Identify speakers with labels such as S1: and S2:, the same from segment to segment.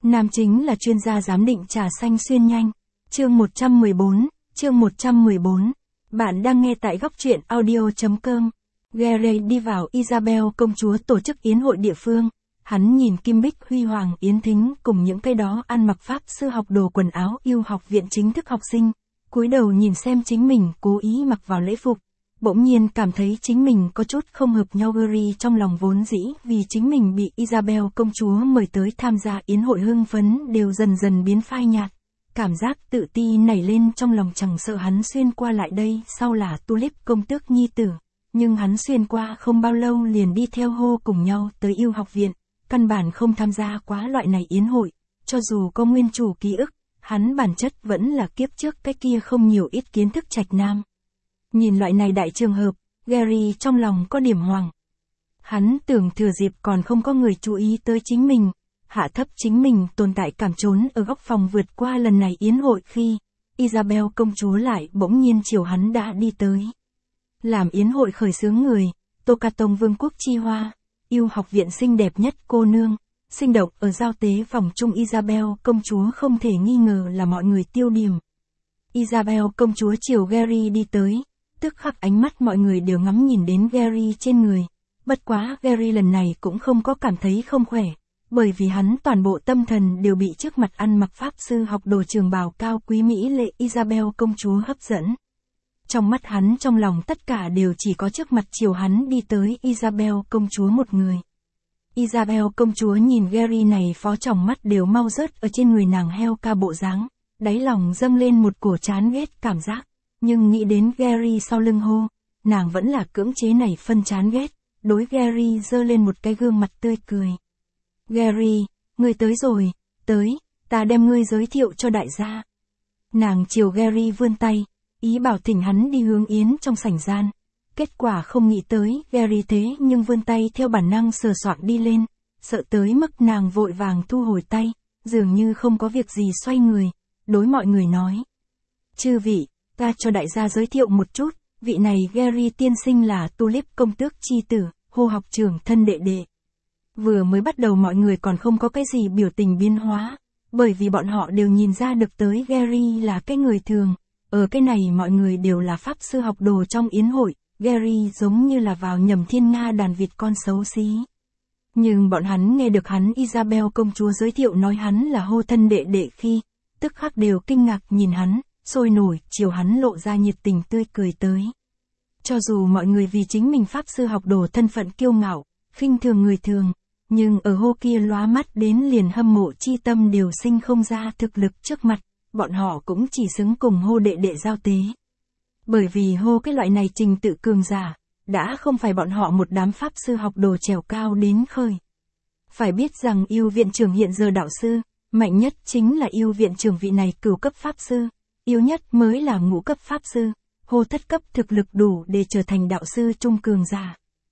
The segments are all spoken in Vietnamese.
S1: Nam chính là chuyên gia giám định trà xanh xuyên nhanh. Chương 114. Bạn đang nghe tại góc truyện audio.com. Gary đi vào Isabel công chúa tổ chức yến hội địa phương. Hắn nhìn Kim Bích huy hoàng yến thính cùng những cái đó ăn mặc pháp sư học đồ quần áo yêu học viện chính thức học sinh. Cúi đầu nhìn xem chính mình cố ý mặc vào lễ phục. Bỗng nhiên cảm thấy chính mình có chút không hợp nhau. Gary trong lòng vốn dĩ vì chính mình bị Isabel công chúa mời tới tham gia yến hội hưng phấn đều dần dần biến phai nhạt. Cảm giác tự ti nảy lên trong lòng, chẳng sợ hắn xuyên qua lại đây sau là Tulip công tước nhi tử. Nhưng hắn xuyên qua không bao lâu liền đi theo Hô cùng nhau tới yêu học viện, căn bản không tham gia quá loại này yến hội. Cho dù có nguyên chủ ký ức, hắn bản chất vẫn là kiếp trước cái kia không nhiều ít kiến thức trạch nam. Nhìn loại này đại trường hợp, Gary trong lòng có điểm hoảng. Hắn tưởng thừa dịp còn không có người chú ý tới chính mình, hạ thấp chính mình tồn tại cảm, trốn ở góc phòng vượt qua lần này yến hội khi Isabel công chúa lại bỗng nhiên chiều hắn đã đi tới. Làm yến hội khởi xướng người, Tokatong vương quốc chi hoa, yêu học viện xinh đẹp nhất cô nương, sinh động ở giao tế vòng trung. Isabel công chúa không thể nghi ngờ là mọi người tiêu điểm. Isabel công chúa chiều Gary đi tới, tức khắc ánh mắt mọi người đều ngắm nhìn đến Gary trên người. Bất quá Gary lần này cũng không có cảm thấy không khỏe, bởi vì hắn toàn bộ tâm thần đều bị trước mặt ăn mặc pháp sư học đồ trường bào cao quý mỹ lệ Isabel công chúa hấp dẫn. Trong mắt hắn, trong lòng tất cả đều chỉ có trước mặt chiều hắn đi tới Isabel công chúa một người. Isabel công chúa nhìn Gary này phó tròng mắt đều mau rớt ở trên người nàng heo ca bộ dáng, đáy lòng dâng lên một cổ chán ghét cảm giác. Nhưng nghĩ đến Gary sau lưng Hô, nàng vẫn là cưỡng chế này phân chán ghét, đối Gary giơ lên một cái gương mặt tươi cười. Gary, ngươi tới rồi, tới, ta đem ngươi giới thiệu cho đại gia. Nàng chiều Gary vươn tay, ý bảo thỉnh hắn đi hướng yến trong sảnh gian. Kết quả không nghĩ tới, Gary thế nhưng vươn tay theo bản năng sờ soạng đi lên, sợ tới mức nàng vội vàng thu hồi tay, dường như không có việc gì xoay người, đối mọi người nói. Chư vị, ta cho đại gia giới thiệu một chút, vị này Gary tiên sinh là Tulip công tước chi tử, Hô học trưởng thân đệ đệ. Vừa mới bắt đầu mọi người còn không có cái gì biểu tình biến hóa, bởi vì bọn họ đều nhìn ra được tới Gary là cái người thường. Ở cái này mọi người đều là pháp sư học đồ trong yến hội, Gary giống như là vào nhầm thiên nga đàn vịt con xấu xí. Nhưng bọn hắn nghe được hắn Isabel công chúa giới thiệu nói hắn là Hô thân đệ đệ khi, tức khắc đều kinh ngạc nhìn hắn, sôi nổi, chiều hắn lộ ra nhiệt tình tươi cười tới. Cho dù mọi người vì chính mình pháp sư học đồ thân phận kiêu ngạo, khinh thường người thường, nhưng ở Hô kia lóa mắt đến liền hâm mộ chi tâm đều sinh không ra thực lực trước mặt, bọn họ cũng chỉ xứng cùng Hô đệ đệ giao tế. Bởi vì Hô cái loại này trình tự cường giả, đã không phải bọn họ một đám pháp sư học đồ trèo cao đến khơi. Phải biết rằng yêu viện trưởng hiện giờ đạo sư, mạnh nhất chính là yêu viện trưởng vị này cửu cấp pháp sư, yếu nhất mới là ngũ cấp pháp sư, Hô thất cấp thực lực đủ để trở thành đạo sư trung cường giả.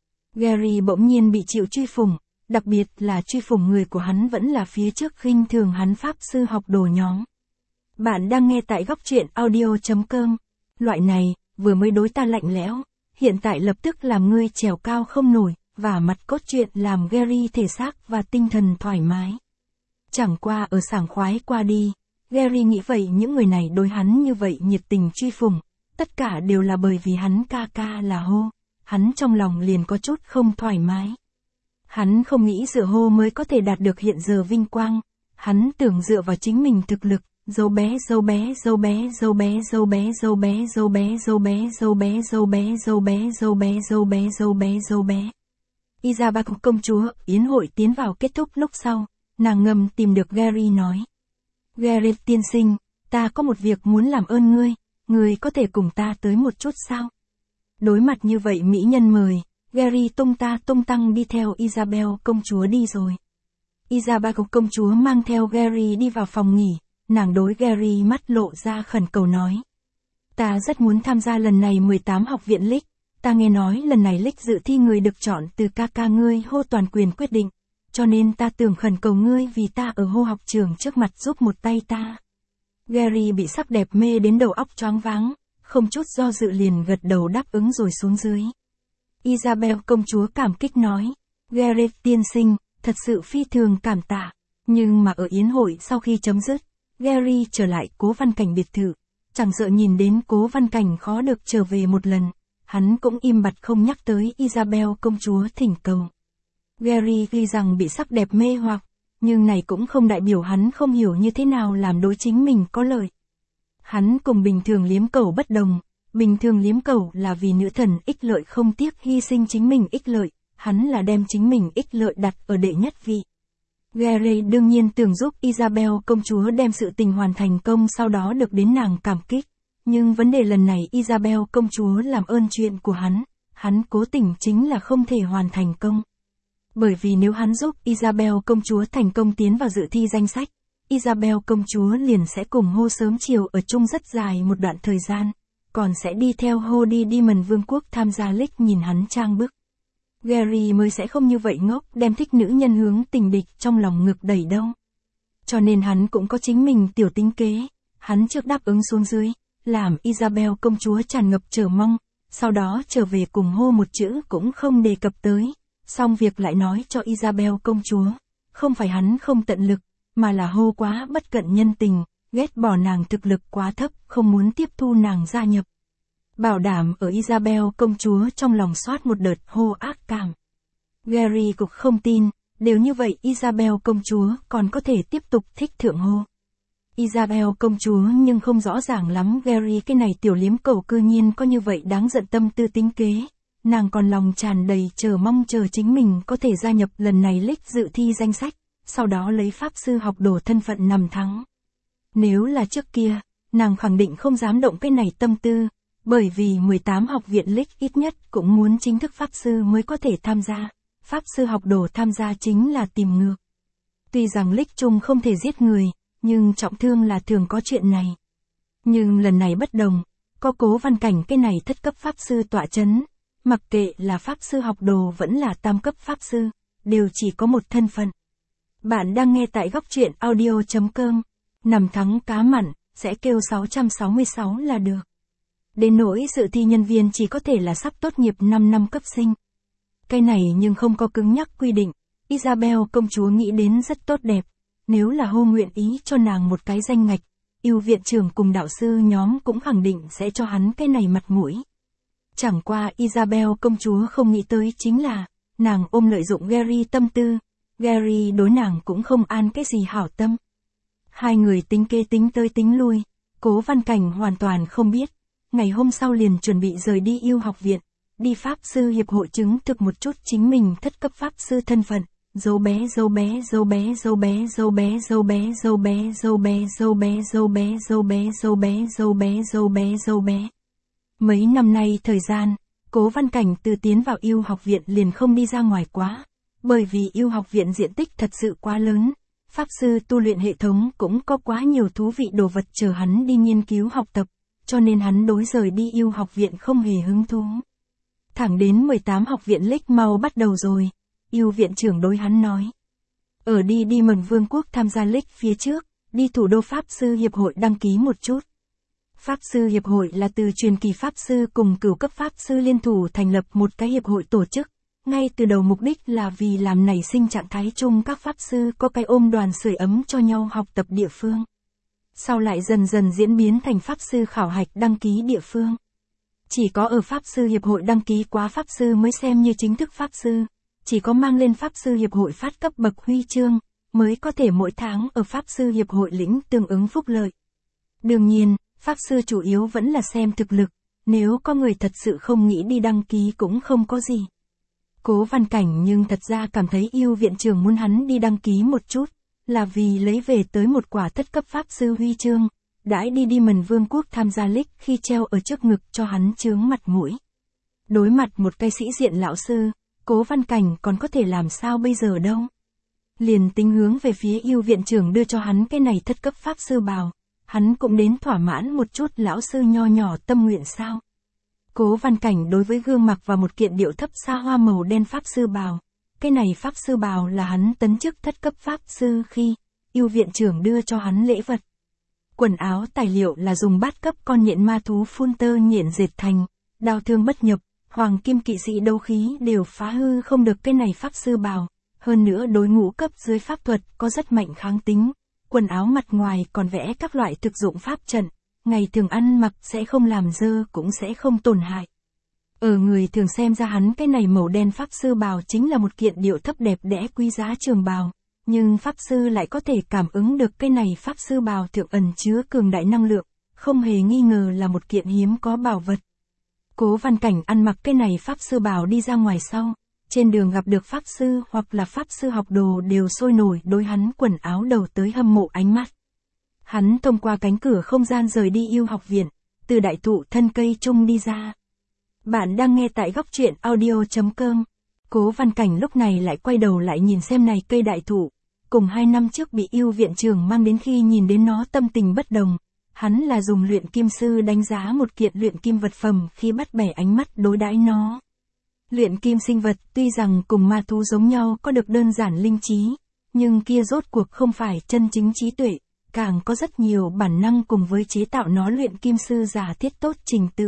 S1: Gary bỗng nhiên bị chịu truy phủng, đặc biệt là truy phủng người của hắn vẫn là phía trước khinh thường hắn pháp sư học đồ nhóm. Bạn đang nghe tại góc truyện audio.com. Loại này, vừa mới đối ta lạnh lẽo, hiện tại lập tức làm ngươi trèo cao không nổi, và mặt cốt truyện làm Gary thể xác và tinh thần thoải mái. Chẳng qua ở sảng khoái qua đi, Gary nghĩ vậy những người này đối hắn như vậy nhiệt tình truy phủng, tất cả đều là bởi vì hắn ca ca là Hô, hắn trong lòng liền có chút không thoải mái. Hắn không nghĩ dựa Hô mới có thể đạt được hiện giờ vinh quang, hắn tưởng dựa vào chính mình thực lực. Dâu bé. Isabel công chúa, yến hội tiến vào kết thúc lúc sau, nàng ngầm tìm được Gary nói. Gary tiên sinh, ta có một việc muốn làm ơn ngươi có thể cùng ta tới một chút sao? Đối mặt như vậy mỹ nhân mời, Gary tung tăng đi theo Isabel công chúa đi rồi. Isabel công chúa mang theo Gary đi vào phòng nghỉ. Nàng đối Gary mắt lộ ra khẩn cầu nói. Ta rất muốn tham gia lần này 18 học viện Lick, ta nghe nói lần này Lick dự thi người được chọn từ ca ca ngươi Hô toàn quyền quyết định, cho nên ta tưởng khẩn cầu ngươi vì ta ở Hô học trường trước mặt giúp một tay ta. Gary bị sắc đẹp mê đến đầu óc choáng váng, không chút do dự liền gật đầu đáp ứng rồi xuống dưới. Isabel công chúa cảm kích nói, Gary tiên sinh, thật sự phi thường cảm tạ. Nhưng mà ở yến hội sau khi chấm dứt, Gary trở lại Cố Văn Cảnh biệt thự, chẳng sợ nhìn đến Cố Văn Cảnh khó được trở về một lần, hắn cũng im bặt không nhắc tới Isabel công chúa thỉnh cầu. Gary ghi rằng bị sắc đẹp mê hoặc, nhưng này cũng không đại biểu hắn không hiểu như thế nào làm đối chính mình có lợi. Hắn cùng bình thường liếm cầu bất đồng, bình thường liếm cầu là vì nữ thần ích lợi không tiếc hy sinh chính mình ích lợi, hắn là đem chính mình ích lợi đặt ở đệ nhất vị. Gary đương nhiên tưởng giúp Isabel công chúa đem sự tình hoàn thành công, sau đó được đến nàng cảm kích. Nhưng vấn đề lần này Isabel công chúa làm ơn chuyện của hắn cố tình chính là không thể hoàn thành công. Bởi vì nếu hắn giúp Isabel công chúa thành công tiến vào dự thi danh sách, Isabel công chúa liền sẽ cùng Hô sớm chiều ở chung rất dài một đoạn thời gian, còn sẽ đi theo Hô đi Demon Vương quốc tham gia League nhìn hắn trang bức. Gary mới sẽ không như vậy ngốc đem thích nữ nhân hướng tình địch trong lòng ngực đẩy đâu. Cho nên hắn cũng có chính mình tiểu tính kế, hắn trước đáp ứng xuống dưới, làm Isabel công chúa tràn ngập chờ mong, sau đó trở về cùng Hô một chữ cũng không đề cập tới, xong việc lại nói cho Isabel công chúa, không phải hắn không tận lực, mà là Hô quá bất cận nhân tình, ghét bỏ nàng thực lực quá thấp, không muốn tiếp thu nàng gia nhập. Bảo đảm ở Isabel công chúa trong lòng soát một đợt Hô ác cảm. Gary cũng không tin, nếu như vậy Isabel công chúa còn có thể tiếp tục thích thượng Hô. Isabel công chúa nhưng không rõ ràng lắm Gary cái này tiểu liếm cầu cư nhiên có như vậy đáng giận tâm tư tính kế. Nàng còn lòng tràn đầy chờ mong chờ chính mình có thể gia nhập lần này League dự thi danh sách, sau đó lấy pháp sư học đồ thân phận nằm thắng. Nếu là trước kia, nàng khẳng định không dám động cái này tâm tư, bởi vì 18 học viện League ít nhất cũng muốn chính thức pháp sư mới có thể tham gia, pháp sư học đồ tham gia chính là tìm ngược. Tuy rằng League chung không thể giết người, nhưng trọng thương là thường có chuyện này. Nhưng lần này bất đồng, có Cố Văn Cảnh cái này thất cấp pháp sư tọa chấn, mặc kệ là pháp sư học đồ vẫn là tam cấp pháp sư, đều chỉ có một thân phận. Bạn đang nghe tại Góc Truyện Audio.com, nằm thắng cá mặn, sẽ kêu 666 là được. Đến nỗi dự thi nhân viên chỉ có thể là sắp tốt nghiệp 5 năm cấp sinh. Cái này nhưng không có cứng nhắc quy định, Isabel công chúa nghĩ đến rất tốt đẹp, nếu là Hô nguyện ý cho nàng một cái danh ngạch, yêu viện trưởng cùng đạo sư nhóm cũng khẳng định sẽ cho hắn cái này mặt mũi. Chẳng qua Isabel công chúa không nghĩ tới chính là, nàng ôm lợi dụng Gary tâm tư, Gary đối nàng cũng không an cái gì hảo tâm. Hai người tính kế tính tới tính lui, Cố Văn Cảnh hoàn toàn không biết, ngày hôm sau liền chuẩn bị rời đi yêu học viện, đi pháp sư hiệp hội chứng thực một chút chính mình thất cấp pháp sư thân phận. Dâu bé dâu bé dâu bé dâu bé dâu bé dâu bé dâu bé dâu bé dâu bé dâu bé dâu bé dâu bé dâu bé dâu bé dâu bé. Mấy năm nay thời gian, Cố Văn Cảnh từ tiến vào yêu học viện liền không đi ra ngoài quá, bởi vì yêu học viện diện tích thật sự quá lớn, pháp sư tu luyện hệ thống cũng có quá nhiều thú vị đồ vật chờ hắn đi nghiên cứu học tập, cho nên hắn đối rời đi yêu học viện không hề hứng thú. Thẳng đến 18 học viện League mau bắt đầu rồi, yêu viện trưởng đối hắn nói. Ở đi Demon Vương quốc tham gia League phía trước, đi thủ đô pháp sư hiệp hội đăng ký một chút. Pháp sư hiệp hội là từ truyền kỳ pháp sư cùng cửu cấp pháp sư liên thủ thành lập một cái hiệp hội tổ chức, ngay từ đầu mục đích là vì làm nảy sinh trạng thái chung các pháp sư có cái ôm đoàn sưởi ấm cho nhau học tập địa phương. Sau lại dần dần diễn biến thành pháp sư khảo hạch đăng ký địa phương. Chỉ có ở pháp sư hiệp hội đăng ký quá pháp sư mới xem như chính thức pháp sư, chỉ có mang lên pháp sư hiệp hội phát cấp bậc huy chương, mới có thể mỗi tháng ở pháp sư hiệp hội lĩnh tương ứng phúc lợi. Đương nhiên, pháp sư chủ yếu vẫn là xem thực lực, nếu có người thật sự không nghĩ đi đăng ký cũng không có gì. Cố Văn Cảnh nhưng thật ra cảm thấy yêu viện trưởng muốn hắn đi đăng ký một chút, là vì lấy về tới một quả thất cấp pháp sư huy chương, đãi đi Demon Vương quốc tham gia League khi treo ở trước ngực cho hắn chướng mặt mũi. Đối mặt một cái sĩ diện lão sư, Cố Văn Cảnh còn có thể làm sao bây giờ đâu. Liền tính hướng về phía yêu viện trưởng đưa cho hắn cái này thất cấp pháp sư bào, hắn cũng đến thỏa mãn một chút lão sư nho nhỏ tâm nguyện sao. Cố Văn Cảnh đối với gương mặc và một kiện điệu thấp xa hoa màu đen pháp sư bào, cái này pháp sư bào là hắn tấn chức thất cấp pháp sư khi yêu viện trưởng đưa cho hắn lễ vật. Quần áo tài liệu là dùng bát cấp con nhện ma thú phun tơ nhện dệt thành, đao thương bất nhập, hoàng kim kỵ sĩ đấu khí đều phá hư không được cái này pháp sư bào, Hơn nữa đối ngũ cấp dưới pháp thuật có rất mạnh kháng tính, quần áo mặt ngoài còn vẽ các loại thực dụng pháp trận, ngày thường ăn mặc sẽ không làm dơ cũng sẽ không tổn hại. Ở người thường xem ra hắn cái này màu đen pháp sư bào chính là một kiện điệu thấp đẹp đẽ quý giá trường bào, nhưng pháp sư lại có thể cảm ứng được cái này pháp sư bào thượng ẩn chứa cường đại năng lượng, không hề nghi ngờ là một kiện hiếm có bảo vật. Cố Văn Cảnh ăn mặc cái này pháp sư bào đi ra ngoài sau, trên đường gặp được pháp sư hoặc là pháp sư học đồ đều sôi nổi đối hắn quần áo đầu tới hâm mộ ánh mắt. Hắn thông qua cánh cửa không gian rời đi yêu học viện, từ đại thụ thân cây trung đi ra. Bạn đang nghe tại góc truyện audio.com. Cố Văn Cảnh lúc này lại quay đầu lại nhìn xem này cây đại thụ, cùng 2 năm trước bị yêu viện trưởng mang đến khi nhìn đến nó tâm tình bất đồng. Hắn là dùng luyện kim sư đánh giá một kiện luyện kim vật phẩm khi bắt bẻ ánh mắt đối đãi nó. Luyện kim sinh vật tuy rằng cùng ma thú giống nhau có được đơn giản linh trí, nhưng kia rốt cuộc không phải chân chính trí tuệ, càng có rất nhiều bản năng cùng với chế tạo nó luyện kim sư giả thiết tốt trình tự.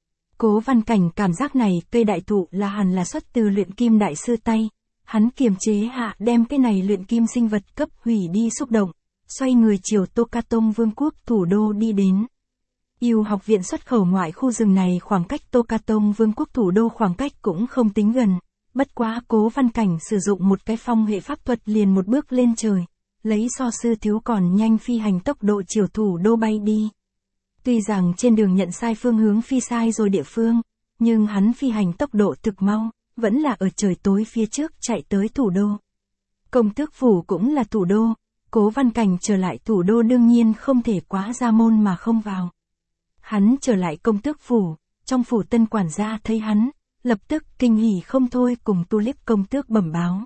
S1: Cố Văn Cảnh cảm giác này cây đại thụ là hẳn là xuất từ luyện kim đại sư tay, hắn kiềm chế hạ đem cái này luyện kim sinh vật cấp hủy đi xúc động, xoay người chiều Tokatong Vương quốc thủ đô đi đến. Yêu học viện xuất khẩu ngoại khu rừng này khoảng cách Tokatong Vương quốc thủ đô khoảng cách cũng không tính gần, bất quá Cố Văn Cảnh sử dụng một cái phong hệ pháp thuật liền một bước lên trời, lấy so sư thiếu còn nhanh phi hành tốc độ chiều thủ đô bay đi. Tuy rằng trên đường nhận sai phương hướng phi sai rồi địa phương, nhưng hắn phi hành tốc độ thực mau, vẫn là ở trời tối phía trước chạy tới thủ đô. Công tước phủ cũng là thủ đô, Cố Văn Cảnh trở lại thủ đô đương nhiên không thể quá ra môn mà không vào. Hắn trở lại công tước phủ, trong phủ tân quản gia thấy hắn, lập tức kinh hỉ không thôi cùng Tulip công tước bẩm báo.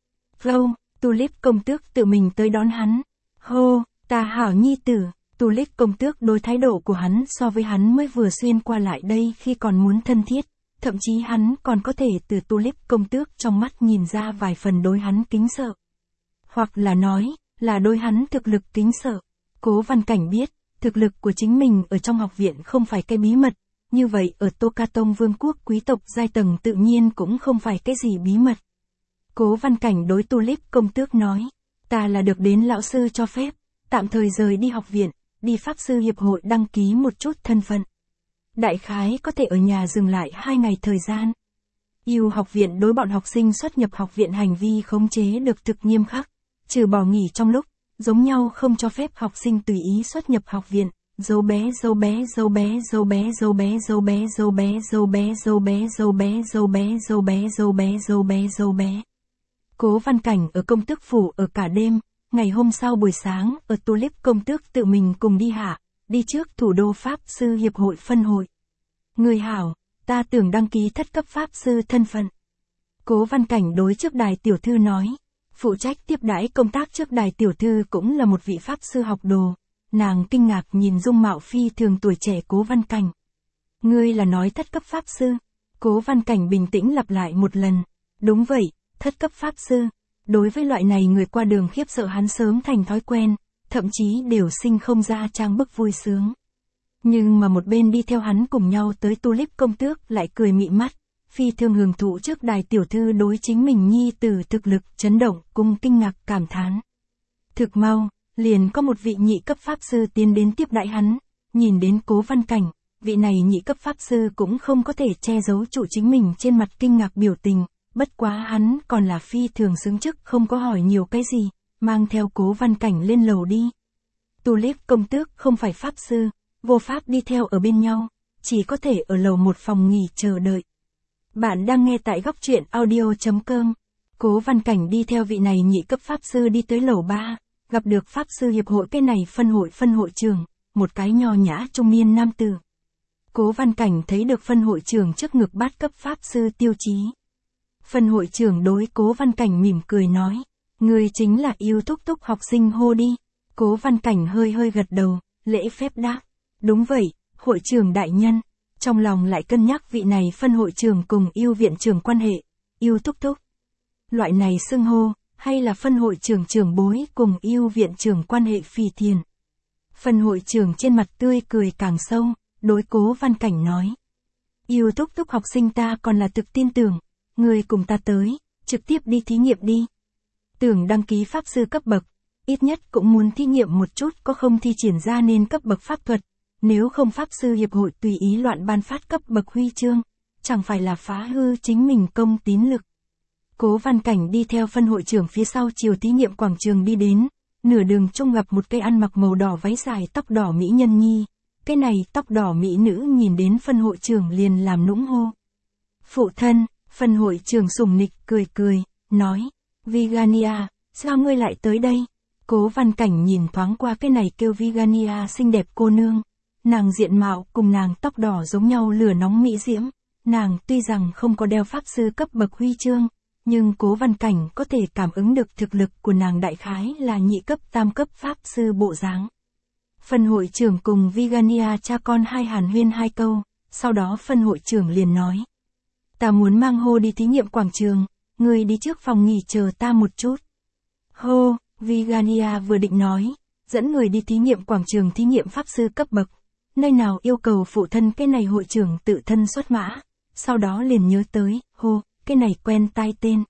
S1: Vô, Tulip công tước tự mình tới đón hắn. Hô, ta hảo nhi tử, Tulip công tước đối thái độ của hắn so với hắn mới vừa xuyên qua lại đây khi còn muốn thân thiết, thậm chí hắn còn có thể từ Tulip công tước trong mắt nhìn ra vài phần đối hắn kính sợ. Hoặc là nói, là đối hắn thực lực kính sợ. Cố Văn Cảnh biết, thực lực của chính mình ở trong học viện không phải cái bí mật, như vậy ở Tokatong Vương quốc quý tộc giai tầng tự nhiên cũng không phải cái gì bí mật. Cố Văn Cảnh đối Tulip công tước nói, ta là được đến lão sư cho phép, tạm thời rời đi học viện, đi pháp sư hiệp hội đăng ký một chút thân phận. Đại khái có thể ở nhà dừng lại 2 ngày thời gian. Yêu học viện đối bọn học sinh xuất nhập học viện hành vi khống chế được thực nghiêm khắc, trừ bỏ nghỉ trong lúc, giống nhau không cho phép học sinh tùy ý xuất nhập học viện. Dấu bé dấu bé dấu bé dấu bé dấu bé dấu bé dấu bé dấu bé dấu bé dấu bé dấu bé dấu bé dấu bé dấu bé dấu bé. Cố Văn Cảnh ở công tước phủ ở cả đêm, ngày hôm sau buổi sáng ở Tulip công tước tự mình cùng đi trước thủ đô Pháp sư hiệp hội phân hội. Người hảo, ta tưởng đăng ký thất cấp Pháp sư thân phận. Cố Văn Cảnh đối trước đài tiểu thư nói, phụ trách tiếp đãi công tác trước đài tiểu thư cũng là một vị Pháp sư học đồ. Nàng kinh ngạc nhìn dung mạo phi thường tuổi trẻ Cố Văn Cảnh. Ngươi là nói thất cấp Pháp sư? Cố Văn Cảnh bình tĩnh lặp lại một lần. Đúng vậy, thất cấp Pháp sư. Đối với loại này người qua đường khiếp sợ hắn sớm thành thói quen, thậm chí đều sinh không ra trang bức vui sướng. Nhưng mà một bên đi theo hắn cùng nhau tới Tulip công tước lại cười mị mắt, phi thường hưởng thụ trước đài tiểu thư đối chính mình nhi tử thực lực chấn động cùng kinh ngạc cảm thán. Thực mau, liền có một vị nhị cấp Pháp sư tiến đến tiếp đãi hắn, nhìn đến Cố Văn Cảnh, vị này nhị cấp Pháp sư cũng không có thể che giấu trụ chính mình trên mặt kinh ngạc biểu tình, bất quá hắn còn là phi thường xứng chức không có hỏi nhiều cái gì, mang theo Cố Văn Cảnh lên lầu đi. Tulip công tước không phải Pháp sư, vô pháp đi theo ở bên nhau, chỉ có thể ở lầu một phòng nghỉ chờ đợi. Bạn đang nghe tại góc truyện audio.com. Cố Văn Cảnh đi theo vị này nhị cấp Pháp sư đi tới lầu 3. Gặp được Pháp sư hiệp hội cái này phân hội trưởng, một cái nho nhã trung niên nam tử. Cố Văn Cảnh thấy được phân hội trưởng trước ngực bát cấp Pháp sư tiêu chí. Phân hội trưởng đối Cố Văn Cảnh mỉm cười nói, người chính là yêu thúc thúc học sinh hô đi. Cố Văn Cảnh hơi gật đầu, lễ phép đáp. Đúng vậy, hội trưởng đại nhân. Trong lòng lại cân nhắc vị này phân hội trưởng cùng yêu viện trưởng quan hệ, yêu thúc thúc. Loại này xưng hô, hay là phân hội trưởng trưởng bối cùng yêu viện trưởng quan hệ phì thiền. Phân hội trưởng trên mặt tươi cười càng sâu, đối Cố Văn Cảnh nói. Yêu thúc thúc học sinh ta còn là thực tin tưởng, người cùng ta tới, trực tiếp đi thí nghiệm đi. Tưởng đăng ký pháp sư cấp bậc, ít nhất cũng muốn thí nghiệm một chút có không thi triển ra nên cấp bậc pháp thuật, nếu không pháp sư hiệp hội tùy ý loạn ban phát cấp bậc huy chương, chẳng phải là phá hư chính mình công tín lực. Cố Văn Cảnh đi theo phân hội trưởng phía sau chiều thí nghiệm quảng trường đi đến, nửa đường trông gặp một cây ăn mặc màu đỏ váy dài tóc đỏ mỹ nhân nhi, cái này tóc đỏ mỹ nữ nhìn đến phân hội trưởng liền làm nũng hô. Phụ thân, phân hội trưởng sủng nịch cười cười, nói, Vigania, sao ngươi lại tới đây? Cố Văn Cảnh nhìn thoáng qua cái này kêu Vigania xinh đẹp cô nương, nàng diện mạo cùng nàng tóc đỏ giống nhau lửa nóng mỹ diễm, nàng tuy rằng không có đeo pháp sư cấp bậc huy chương, nhưng Cố Văn Cảnh có thể cảm ứng được thực lực của nàng đại khái là nhị cấp tam cấp pháp sư bộ dáng. Phân hội trưởng cùng Vigania cha con hai hàn huyên hai câu, sau đó phân hội trưởng liền nói. Ta muốn mang Hô đi thí nghiệm quảng trường, ngươi đi trước phòng nghỉ chờ ta một chút. Hô, Vigania vừa định nói, dẫn người đi thí nghiệm quảng trường thí nghiệm pháp sư cấp bậc, nơi nào yêu cầu phụ thân cái này hội trưởng tự thân xuất mã, sau đó liền nhớ tới, hô, cái này quen tai tên.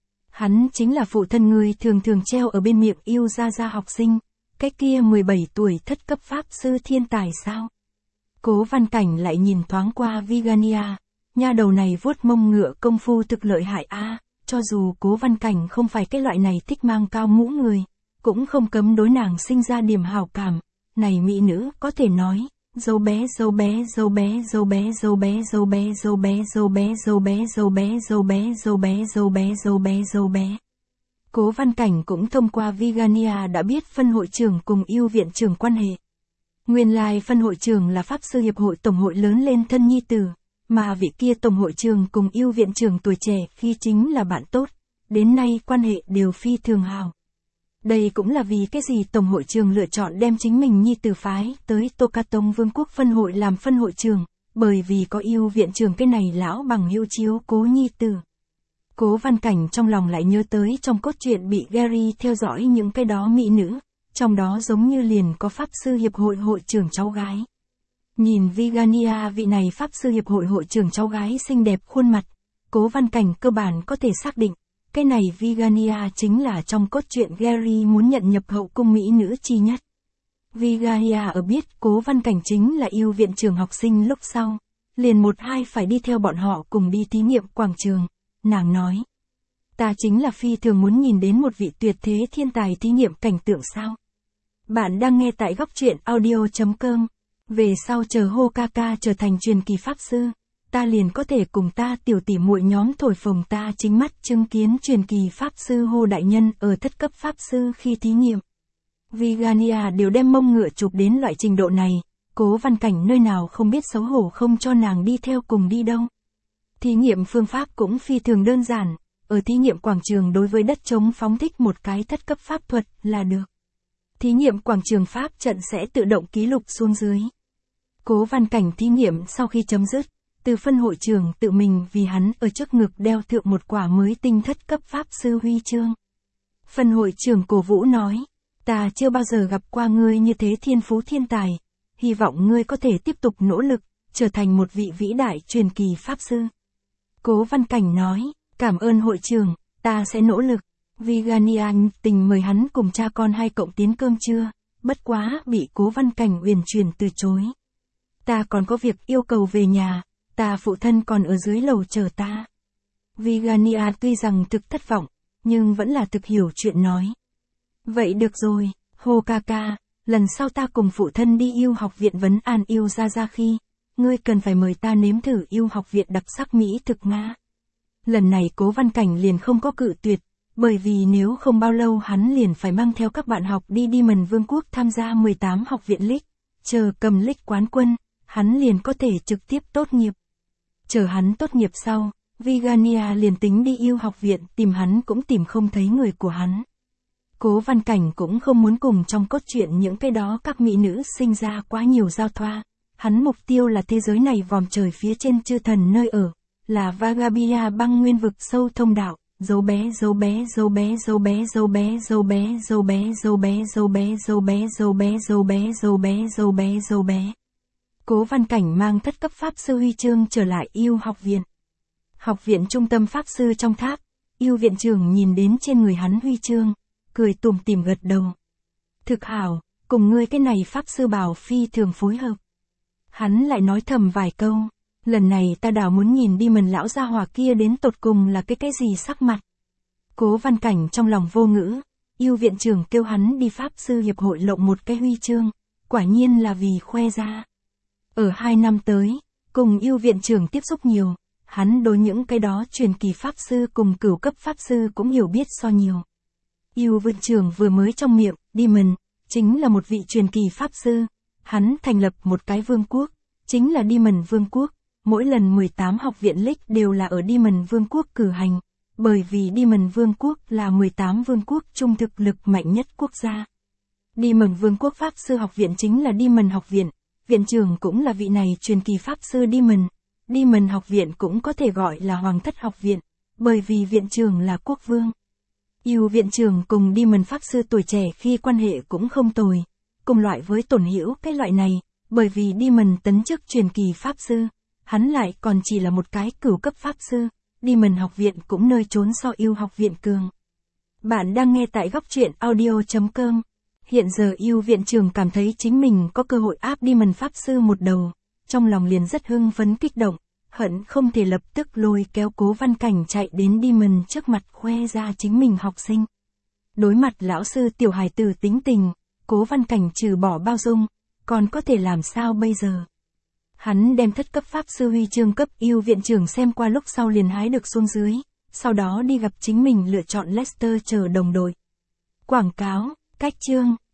S1: Hắn chính là phụ thân người thường thường treo ở bên miệng yêu ra học sinh, cái kia 17 tuổi thất cấp pháp sư thiên tài sao? Cố Văn Cảnh lại nhìn thoáng qua Vigania, nha đầu này vuốt mông ngựa công phu thực lợi hại a, cho dù Cố Văn Cảnh không phải cái loại này thích mang cao mũ người, cũng không cấm đối nàng sinh ra điểm hảo cảm, này mỹ nữ có thể nói. Dâu bé dâu bé dâu bé dâu bé dâu bé dâu bé dâu bé dâu bé dâu bé dâu bé dâu bé dâu bé dâu bé dâu bé dâu bé. Cố Văn Cảnh cũng thông qua Vigania đã biết phân hội trưởng cùng yêu viện trưởng quan hệ. Nguyên lai phân hội trưởng là pháp sư hiệp hội tổng hội lớn lên thân nhi tử, mà vị kia tổng hội trưởng cùng yêu viện trưởng tuổi trẻ khi chính là bạn tốt, đến nay quan hệ đều phi thường hào. Đây cũng là vì cái gì Tổng hội trường lựa chọn đem chính mình nhi tử phái tới Tô Ca Tông Vương quốc phân hội làm phân hội trường, bởi vì có yêu viện trưởng cái này lão bằng hữu chiếu cố nhi tử. Cố Văn Cảnh trong lòng lại nhớ tới trong cốt truyện bị Gary theo dõi những cái đó mỹ nữ, trong đó giống như liền có pháp sư hiệp hội hội trưởng cháu gái. Nhìn Vigania vị này pháp sư hiệp hội hội trưởng cháu gái xinh đẹp khuôn mặt, Cố Văn Cảnh cơ bản có thể xác định. Cái này Vigania chính là trong cốt truyện Gary muốn nhận nhập hậu cung mỹ nữ chi nhất. Vigania ở biết Cố Văn Cảnh chính là yêu viện trưởng học sinh lúc sau, liền một hai phải đi theo bọn họ cùng đi thí nghiệm quảng trường, nàng nói. Ta chính là phi thường muốn nhìn đến một vị tuyệt thế thiên tài thí nghiệm cảnh tượng sao. Bạn đang nghe tại góc truyện audio.com, về sau chờ Hokaka trở thành truyền kỳ pháp sư. Ta liền có thể cùng ta tiểu tỷ muội nhóm thổi phồng ta chính mắt chứng kiến truyền kỳ pháp sư Hô đại nhân ở thất cấp pháp sư khi thí nghiệm. Vigania đều đem mông ngựa chụp đến loại trình độ này, Cố Văn Cảnh nơi nào không biết xấu hổ không cho nàng đi theo cùng đi đâu. Thí nghiệm phương pháp cũng phi thường đơn giản, ở thí nghiệm quảng trường đối với đất trống phóng thích một cái thất cấp pháp thuật là được. Thí nghiệm quảng trường pháp trận sẽ tự động ký lục xuống dưới. Cố Văn Cảnh thí nghiệm sau khi chấm dứt, từ phân hội trưởng tự mình vì hắn ở trước ngực đeo thượng một quả mới tinh thất cấp pháp sư huy chương. Phân hội trưởng cổ vũ nói, ta chưa bao giờ gặp qua ngươi như thế thiên phú thiên tài, hy vọng ngươi có thể tiếp tục nỗ lực, trở thành một vị vĩ đại truyền kỳ pháp sư. Cố Văn Cảnh nói, cảm ơn hội trưởng, ta sẽ nỗ lực. Vigania tình mời hắn cùng cha con hai cộng tiến cơm trưa, bất quá bị Cố Văn Cảnh uyển chuyển từ chối. Ta còn có việc yêu cầu về nhà. Ta phụ thân còn ở dưới lầu chờ ta. Vigania tuy rằng thực thất vọng, nhưng vẫn là thực hiểu chuyện nói. Vậy được rồi, Hokaka, lần sau ta cùng phụ thân đi yêu học viện vấn an yêu ra khi, ngươi cần phải mời ta nếm thử yêu học viện đặc sắc mỹ thực Nga. Lần này Cố Văn Cảnh liền không có cự tuyệt, bởi vì nếu không bao lâu hắn liền phải mang theo các bạn học đi Demon Vương quốc tham gia 18 học viện League, chờ cầm League quán quân, hắn liền có thể trực tiếp tốt nghiệp. Chờ hắn tốt nghiệp sau, Vigania liền tính đi yêu học viện tìm hắn cũng tìm không thấy người của hắn. Cố Văn Cảnh cũng không muốn cùng trong cốt truyện những cái đó các mỹ nữ sinh ra quá nhiều giao thoa. Hắn mục tiêu là thế giới này vòm trời phía trên chư thần nơi ở, là Vagabia băng nguyên vực sâu thông đạo, dấu bé dấu bé dấu bé dấu bé dấu bé dấu bé dấu bé dấu bé dấu bé dấu bé dấu bé dấu bé dấu bé dấu bé dấu bé. Cố Văn Cảnh mang thất cấp pháp sư huy chương trở lại yêu học viện. Học viện trung tâm pháp sư trong tháp, Yêu viện trưởng nhìn đến trên người hắn huy chương, cười tủm tỉm gật đầu. Thực hảo, cùng ngươi cái này pháp sư bảo phi thường phối hợp. Hắn lại nói thầm vài câu, lần này ta đảo muốn nhìn đi mần lão gia hỏa kia đến tột cùng là cái gì sắc mặt. Cố Văn Cảnh trong lòng vô ngữ, yêu viện trưởng kêu hắn đi pháp sư hiệp hội lộng một cái huy chương, quả nhiên là vì khoe ra. Ở 2 năm tới, cùng yêu viện trưởng tiếp xúc nhiều, hắn đối những cái đó truyền kỳ pháp sư cùng cửu cấp pháp sư cũng hiểu biết so nhiều. Yêu viện trưởng vừa mới trong miệng, Demon, chính là một vị truyền kỳ pháp sư, hắn thành lập một cái vương quốc, chính là Demon Vương quốc, mỗi lần 18 học viện League đều là ở Demon Vương quốc cử hành, bởi vì Demon Vương quốc là 18 vương quốc chung thực lực mạnh nhất quốc gia. Demon Vương quốc pháp sư học viện chính là Demon học viện, viện trưởng cũng là vị này truyền kỳ pháp sư Demon. Demon học viện cũng có thể gọi là Hoàng thất học viện, bởi vì viện trưởng là quốc vương. Yêu viện trưởng cùng Demon pháp sư tuổi trẻ khi quan hệ cũng không tồi, cùng loại với Tổn Hữu cái loại này, bởi vì Demon tấn chức truyền kỳ pháp sư, hắn lại còn chỉ là một cái cửu cấp pháp sư, Demon học viện cũng nơi trốn so yêu học viện cường. Bạn đang nghe tại góc truyện audio.com. Hiện giờ yêu viện trưởng cảm thấy chính mình có cơ hội áp Demon pháp sư một đầu, trong lòng liền rất hưng phấn kích động, hận không thể lập tức lôi kéo Cố Văn Cảnh chạy đến Demon trước mặt khoe ra chính mình học sinh. Đối mặt lão sư tiểu hài tử tính tình, Cố Văn Cảnh trừ bỏ bao dung, còn có thể làm sao bây giờ? Hắn đem thất cấp pháp sư huy chương cấp yêu viện trưởng xem qua lúc sau liền hái được xuống dưới, sau đó đi gặp chính mình lựa chọn Lester chờ đồng đội. Quảng cáo, cách chương.